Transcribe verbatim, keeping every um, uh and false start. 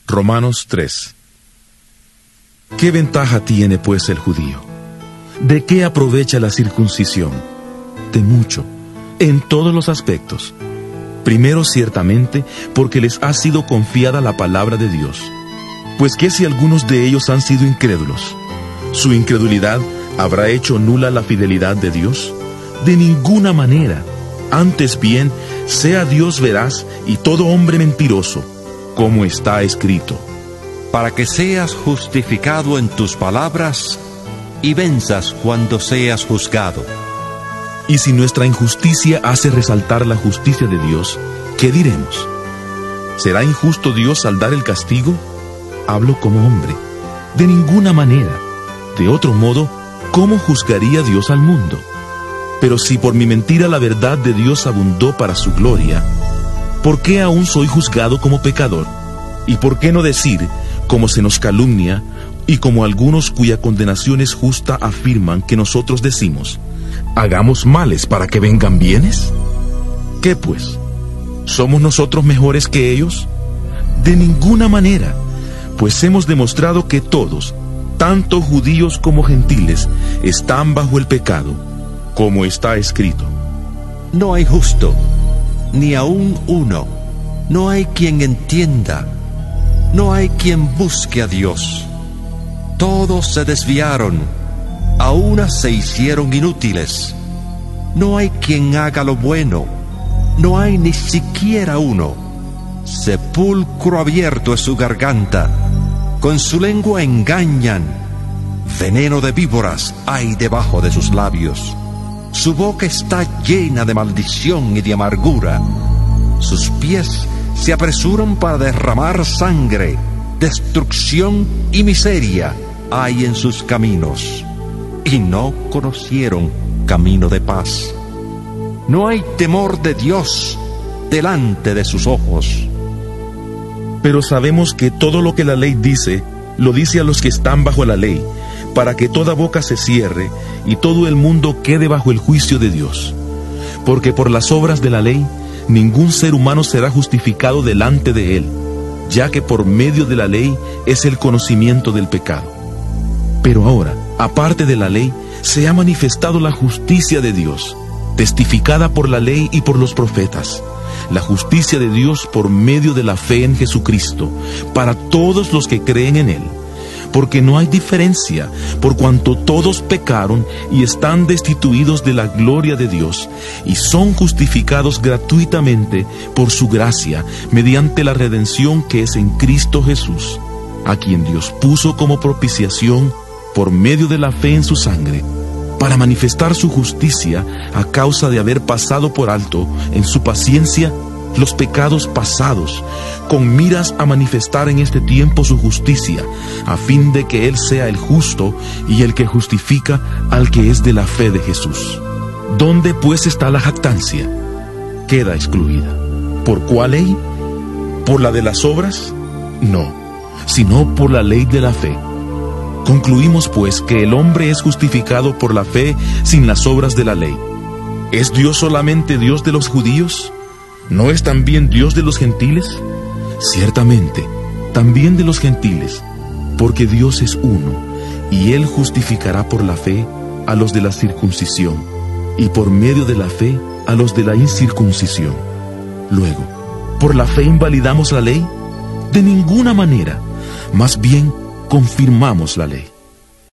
Romanos tres. ¿Qué ventaja tiene pues el judío? ¿De qué aprovecha la circuncisión? De mucho, en todos los aspectos. Primero, ciertamente, porque les ha sido confiada la palabra de Dios. Pues que si algunos de ellos han sido incrédulos, ¿su incredulidad habrá hecho nula la fidelidad de Dios? De ninguna manera. Antes bien, sea Dios veraz y todo hombre mentiroso, como está escrito. Para que seas justificado en tus palabras y venzas cuando seas juzgado. Y si nuestra injusticia hace resaltar la justicia de Dios, ¿qué diremos? ¿Será injusto Dios al dar el castigo? Hablo como hombre. De ninguna manera. De otro modo, ¿cómo juzgaría Dios al mundo? Pero si por mi mentira la verdad de Dios abundó para su gloria, ¿por qué aún soy juzgado como pecador? ¿Y por qué no decir, como se nos calumnia, y como algunos cuya condenación es justa afirman que nosotros decimos, ¿hagamos males para que vengan bienes? ¿Qué pues? ¿Somos nosotros mejores que ellos? De ninguna manera, pues hemos demostrado que todos, tanto judíos como gentiles, están bajo el pecado, como está escrito. No hay justo, ni aun uno. No hay quien entienda. No hay quien busque a Dios. Todos se desviaron, a una se hicieron inútiles. No hay quien haga lo bueno. No hay ni siquiera uno. Sepulcro abierto es su garganta. Con su lengua engañan. Veneno de víboras hay debajo de sus labios. Su boca está llena de maldición y de amargura. Sus pies se apresuran para derramar sangre. Destrucción y miseria hay en sus caminos. Y no conocieron camino de paz. No hay temor de Dios delante de sus ojos. Pero sabemos que todo lo que la ley dice, lo dice a los que están bajo la ley, para que toda boca se cierre y todo el mundo quede bajo el juicio de Dios. Porque por las obras de la ley, ningún ser humano será justificado delante de él, ya que por medio de la ley es el conocimiento del pecado. Pero ahora, aparte de la ley, se ha manifestado la justicia de Dios, testificada por la ley y por los profetas, la justicia de Dios por medio de la fe en Jesucristo, para todos los que creen en Él. Porque no hay diferencia, por cuanto todos pecaron y están destituidos de la gloria de Dios, y son justificados gratuitamente por su gracia, mediante la redención que es en Cristo Jesús, a quien Dios puso como propiciación por medio de la fe en su sangre, para manifestar su justicia a causa de haber pasado por alto en su paciencia los pecados pasados, con miras a manifestar en este tiempo su justicia, a fin de que Él sea el justo y el que justifica al que es de la fe de Jesús. ¿Dónde pues está la jactancia? Queda excluida. ¿Por cuál ley? ¿Por la de las obras? No, sino por la ley de la fe. Concluimos pues que el hombre es justificado por la fe sin las obras de la ley. ¿Es Dios solamente Dios de los judíos? ¿No es también Dios de los gentiles? Ciertamente, también de los gentiles, porque Dios es uno, y Él justificará por la fe a los de la circuncisión, y por medio de la fe a los de la incircuncisión. Luego, ¿por la fe invalidamos la ley? De ninguna manera, más bien confirmamos la ley.